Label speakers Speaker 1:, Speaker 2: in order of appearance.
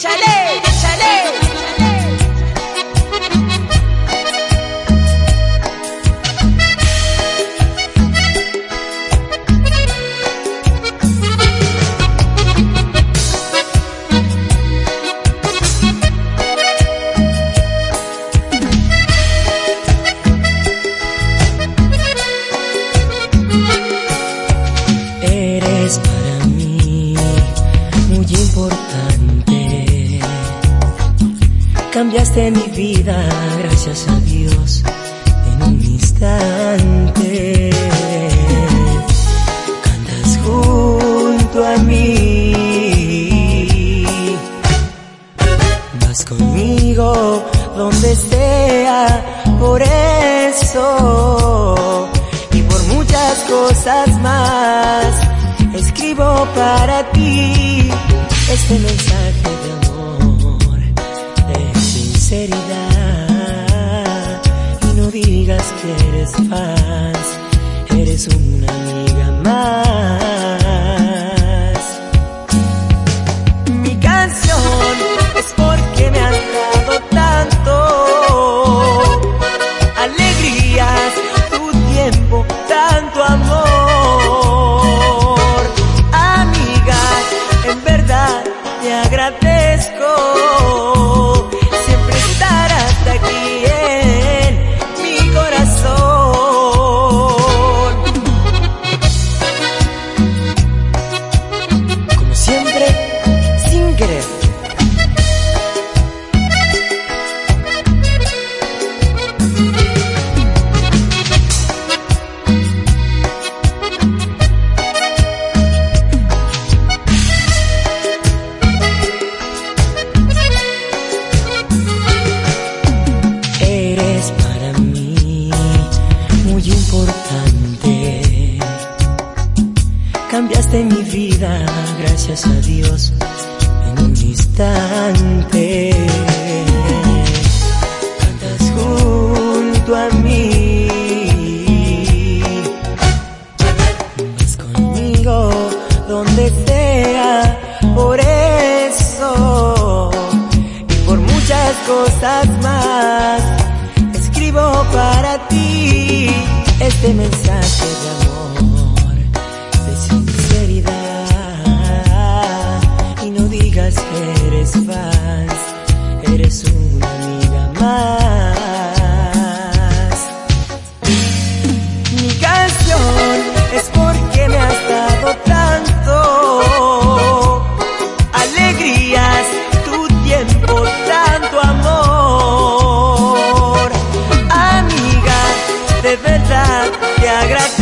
Speaker 1: Échale, échale.
Speaker 2: Eres para mí muy importante. Cambiaste mi vida, gracias a Dios, en un instante. Cantas junto a mí, vas conmigo donde sea, por eso y por muchas cosas más escribo para ti este mensaje de amor, de sinceridad. Y no digas que eres fan, eres una amiga más. Mi canción es porque me has dado tanto, alegrías, tu tiempo, tanto amor. Te agradezco, siempre estarás aquí en mi corazón. Como siempre, sin querer. Importante, cambiaste mi vida, gracias a Dios, en un instante. Cantas junto a mí, vas conmigo donde sea, por eso y por muchas cosas más escribo para ti este mensaje de amor, de sinceridad. Y no digas que eres fan, eres una amiga más. Mi canción es porque me has dado tanto, alegrías, tu tiempo, tanto amor. Amiga, de verdad te agradezco.